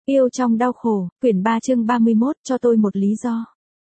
Yêu trong đau khổ, quyển 3 chương 31, cho tôi một lý do.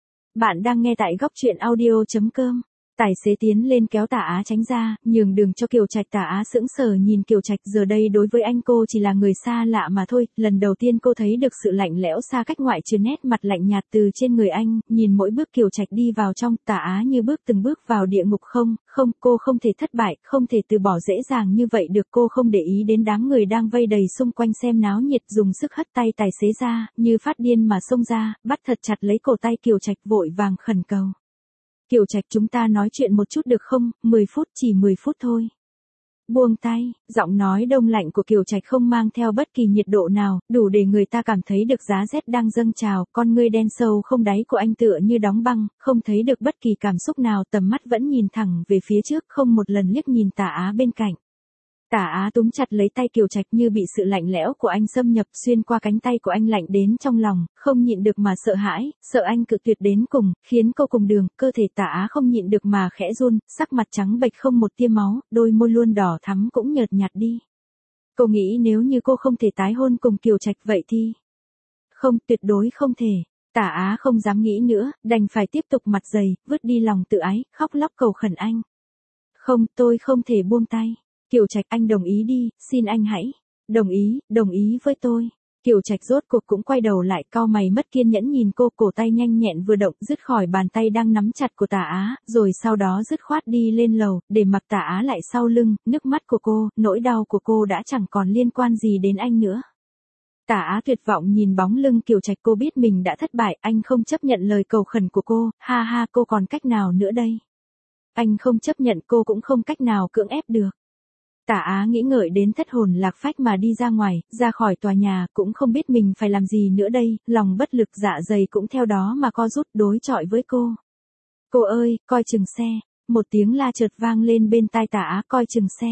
Bạn đang nghe tại góc truyện audio.com. Tài xế tiến lên kéo Tả Á tránh ra, nhường đường cho Kiều Trạch. Tả Á sững sờ nhìn Kiều Trạch, giờ đây đối với anh cô chỉ là người xa lạ mà thôi. Lần đầu tiên cô thấy được sự lạnh lẽo xa cách, ngoại trừ nét mặt lạnh nhạt từ trên người anh. Nhìn mỗi bước Kiều Trạch đi vào trong, Tả Á như bước từng bước vào địa ngục. Không, cô không thể thất bại, không thể từ bỏ dễ dàng như vậy được. Cô không để ý đến đám người đang vây đầy xung quanh xem náo nhiệt, dùng sức hất tay tài xế ra, như phát điên mà xông ra, bắt thật chặt lấy cổ tay Kiều Trạch, vội vàng khẩn cầu. Kiều Trạch, chúng ta nói chuyện một chút được không, 10 phút, chỉ 10 phút thôi. Buông tay, giọng nói đông lạnh của Kiều Trạch không mang theo bất kỳ nhiệt độ nào, đủ để người ta cảm thấy được giá rét đang dâng trào. Con ngươi đen sâu không đáy của anh tựa như đóng băng, không thấy được bất kỳ cảm xúc nào, tầm mắt vẫn nhìn thẳng về phía trước, không một lần liếc nhìn Tả Á bên cạnh. Tả Á túm chặt lấy tay Kiều Trạch, như bị sự lạnh lẽo của anh xâm nhập xuyên qua cánh tay của anh, lạnh đến trong lòng, không nhịn được mà sợ hãi, sợ anh cự tuyệt đến cùng, khiến cô cùng đường. Cơ thể Tả Á không nhịn được mà khẽ run, sắc mặt trắng bệch không một tia máu, đôi môi luôn đỏ thắm cũng nhợt nhạt đi. Cô nghĩ nếu như cô không thể tái hôn cùng Kiều Trạch vậy thì... Không, tuyệt đối không thể. Tả Á không dám nghĩ nữa, đành phải tiếp tục mặt dày, vứt đi lòng tự ái, khóc lóc cầu khẩn anh. Không, tôi không thể buông tay. Kiều Trạch, anh đồng ý đi, xin anh hãy. Đồng ý với tôi. Kiều Trạch rốt cuộc cũng quay đầu lại, cau mày mất kiên nhẫn nhìn cô, cổ tay nhanh nhẹn vừa động, dứt khỏi bàn tay đang nắm chặt của Tả Á, rồi sau đó dứt khoát đi lên lầu, để mặc Tả Á lại sau lưng. Nước mắt của cô, nỗi đau của cô đã chẳng còn liên quan gì đến anh nữa. Tả Á tuyệt vọng nhìn bóng lưng Kiều Trạch, cô biết mình đã thất bại, anh không chấp nhận lời cầu khẩn của cô, ha, cô còn cách nào nữa đây? Anh không chấp nhận, cô cũng không cách nào cưỡng ép được. Tả Á nghĩ ngợi đến thất hồn lạc phách mà đi ra ngoài, ra khỏi tòa nhà, cũng không biết mình phải làm gì nữa đây, lòng bất lực, dạ dày cũng theo đó mà co rút, đối chọi với cô. Cô ơi, coi chừng xe, một tiếng la chợt vang lên bên tai Tả Á, coi chừng xe.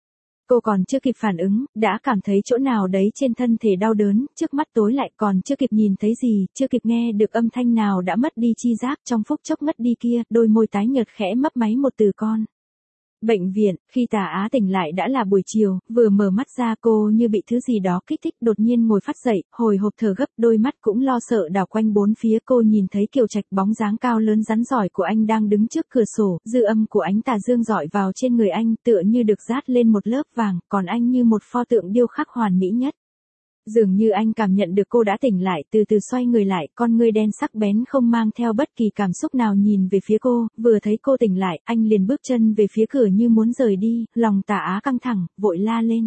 Cô còn chưa kịp phản ứng, đã cảm thấy chỗ nào đấy trên thân thể đau đớn, trước mắt tối lại, còn chưa kịp nhìn thấy gì, chưa kịp nghe được âm thanh nào đã mất đi chi giác, trong phút chốc mất đi kia, đôi môi tái nhợt khẽ mấp máy một từ con. Bệnh viện, khi Tả Á tỉnh lại đã là buổi chiều, vừa mở mắt ra cô như bị thứ gì đó kích thích, đột nhiên ngồi phát dậy, hồi hộp thở gấp, đôi mắt cũng lo sợ đảo quanh bốn phía. Cô nhìn thấy Kiều Trạch, bóng dáng cao lớn rắn giỏi của anh đang đứng trước cửa sổ, dư âm của ánh tà dương rọi vào trên người anh, tựa như được dát lên một lớp vàng, còn anh như một pho tượng điêu khắc hoàn mỹ nhất. Dường như anh cảm nhận được cô đã tỉnh lại, từ từ xoay người lại, con ngươi đen sắc bén không mang theo bất kỳ cảm xúc nào nhìn về phía cô, vừa thấy cô tỉnh lại, anh liền bước chân về phía cửa như muốn rời đi, lòng Tả Á căng thẳng, vội la lên.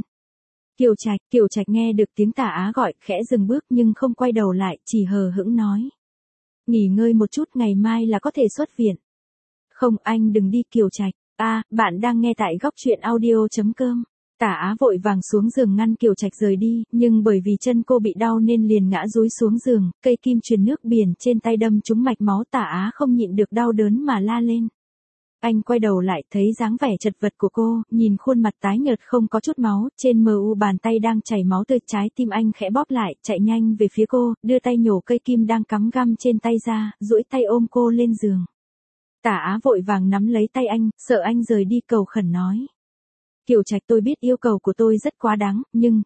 Kiều Trạch nghe được tiếng Tả Á gọi, khẽ dừng bước nhưng không quay đầu lại, chỉ hờ hững nói. Nghỉ ngơi một chút, ngày mai là có thể xuất viện. Không, anh đừng đi Kiều Trạch. Bạn đang nghe tại góc truyện audio.com. Tả Á vội vàng xuống giường ngăn Kiều Trạch rời đi, nhưng bởi vì chân cô bị đau nên liền ngã dúi xuống giường, cây kim truyền nước biển trên tay đâm trúng mạch máu. Tả Á không nhịn được đau đớn mà la lên. Anh quay đầu lại, thấy dáng vẻ chật vật của cô, nhìn khuôn mặt tái nhợt không có chút máu, trên mờ u bàn tay đang chảy máu tươi, trái tim anh khẽ bóp lại, chạy nhanh về phía cô, đưa tay nhổ cây kim đang cắm găm trên tay ra, duỗi tay ôm cô lên giường. Tả Á vội vàng nắm lấy tay anh, sợ anh rời đi, cầu khẩn nói. Kiều Trạch, tôi biết yêu cầu của tôi rất quá đáng, nhưng,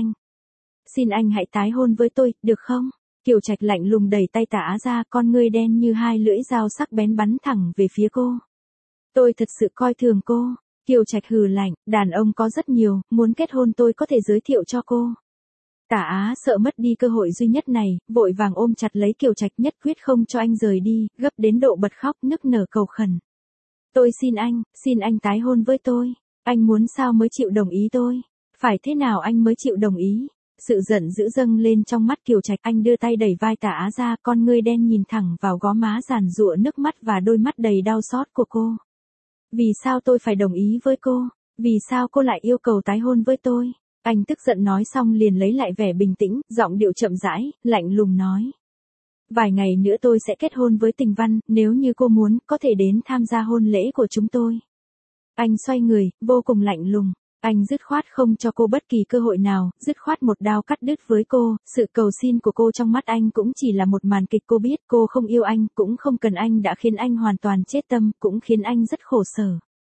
xin anh hãy tái hôn với tôi, được không? Kiều Trạch lạnh lùng đẩy tay Tả Á ra, con ngươi đen như hai lưỡi dao sắc bén bắn thẳng về phía cô. Tôi thật sự coi thường cô. Kiều Trạch hừ lạnh, đàn ông có rất nhiều, muốn kết hôn tôi có thể giới thiệu cho cô. Tả Á sợ mất đi cơ hội duy nhất này, vội vàng ôm chặt lấy Kiều Trạch, nhất quyết không cho anh rời đi, gấp đến độ bật khóc nức nở cầu khẩn. Tôi xin anh tái hôn với tôi. Anh muốn sao mới chịu đồng ý tôi? Phải thế nào anh mới chịu đồng ý? Sự giận dữ dâng lên trong mắt Kiều Trạch, anh đưa tay đẩy vai Tả Á ra, con ngươi đen nhìn thẳng vào gò má giàn giụa nước mắt và đôi mắt đầy đau xót của cô. Vì sao tôi phải đồng ý với cô? Vì sao cô lại yêu cầu tái hôn với tôi? Anh tức giận nói xong liền lấy lại vẻ bình tĩnh, giọng điệu chậm rãi, lạnh lùng nói. Vài ngày nữa tôi sẽ kết hôn với Tình Văn, nếu như cô muốn, có thể đến tham gia hôn lễ của chúng tôi. Anh xoay người, vô cùng lạnh lùng. Anh dứt khoát không cho cô bất kỳ cơ hội nào, dứt khoát một đao cắt đứt với cô. Sự cầu xin của cô trong mắt anh cũng chỉ là một màn kịch. Cô biết cô không yêu anh, cũng không cần anh, đã khiến anh hoàn toàn chết tâm, cũng khiến anh rất khổ sở.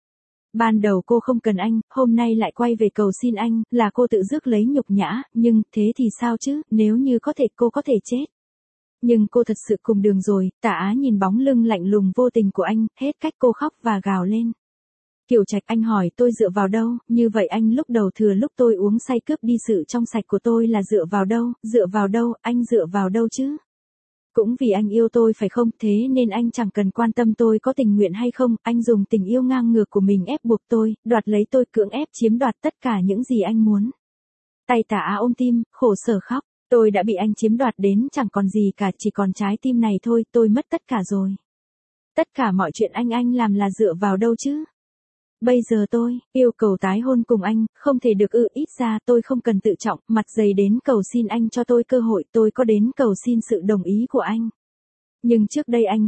Ban đầu cô không cần anh, hôm nay lại quay về cầu xin anh, là cô tự rước lấy nhục nhã, nhưng thế thì sao chứ, nếu như có thể cô có thể chết. Nhưng cô thật sự cùng đường rồi, Tả Á nhìn bóng lưng lạnh lùng vô tình của anh, hết cách cô khóc và gào lên. Kiều Trạch, anh hỏi tôi dựa vào đâu, như vậy anh lúc đầu thừa lúc tôi uống say cướp đi sự trong sạch của tôi là dựa vào đâu, anh dựa vào đâu chứ? Cũng vì anh yêu tôi phải không, thế nên anh chẳng cần quan tâm tôi có tình nguyện hay không, anh dùng tình yêu ngang ngược của mình ép buộc tôi, đoạt lấy tôi, cưỡng ép chiếm đoạt tất cả những gì anh muốn. Tay Tả Á ôm tim, khổ sở khóc, tôi đã bị anh chiếm đoạt đến chẳng còn gì cả, chỉ còn trái tim này thôi, tôi mất tất cả rồi. Tất cả mọi chuyện anh làm là dựa vào đâu chứ? Bây giờ tôi yêu cầu tái hôn cùng anh, không thể được ư, ít ra tôi không cần tự trọng, mặt dày đến cầu xin anh cho tôi cơ hội, tôi có đến cầu xin sự đồng ý của anh. Nhưng trước đây anh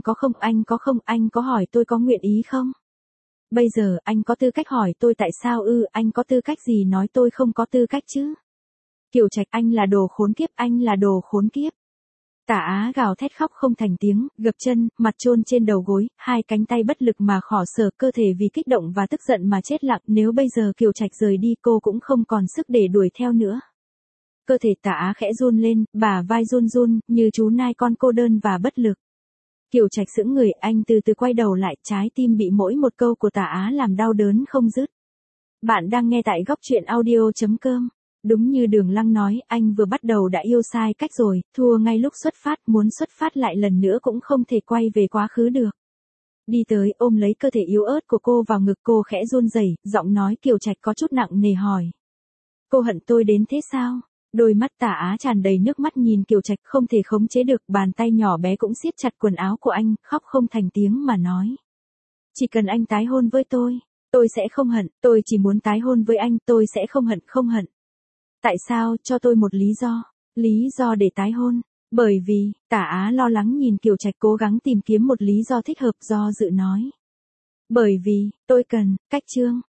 có hỏi tôi có nguyện ý không? Bây giờ anh có tư cách hỏi tôi tại sao ư, anh có tư cách gì nói tôi không có tư cách chứ? Kiều Trạch, anh là đồ khốn kiếp, anh là đồ khốn kiếp. Tả Á gào thét khóc không thành tiếng, gập chân, mặt chôn trên đầu gối, hai cánh tay bất lực mà khỏ sở, cơ thể vì kích động và tức giận mà chết lặng, nếu bây giờ Kiều Trạch rời đi cô cũng không còn sức để đuổi theo nữa. Cơ thể Tả Á khẽ run lên, bả vai run run, như chú nai con cô đơn và bất lực. Kiều Trạch sững người, anh từ từ quay đầu lại, trái tim bị mỗi một câu của Tả Á làm đau đớn không dứt. Bạn đang nghe tại góc truyện audio.com. Đúng như Đường Lăng nói, anh vừa bắt đầu đã yêu sai cách rồi, thua ngay lúc xuất phát, muốn xuất phát lại lần nữa cũng không thể quay về quá khứ được. Đi tới, ôm lấy cơ thể yếu ớt của cô vào ngực, cô khẽ run rẩy, giọng nói Kiều Trạch có chút nặng nề hỏi. Cô hận tôi đến thế sao? Đôi mắt Tả Á tràn đầy nước mắt nhìn Kiều Trạch không thể khống chế được, bàn tay nhỏ bé cũng siết chặt quần áo của anh, khóc không thành tiếng mà nói. Chỉ cần anh tái hôn với tôi sẽ không hận, tôi chỉ muốn tái hôn với anh, tôi sẽ không hận. Tại sao, cho tôi một lý do để tái hôn. Bởi vì, Tả Á lo lắng nhìn Kiều Trạch cố gắng tìm kiếm một lý do thích hợp, do dự nói. Bởi vì, tôi cần, cách chương.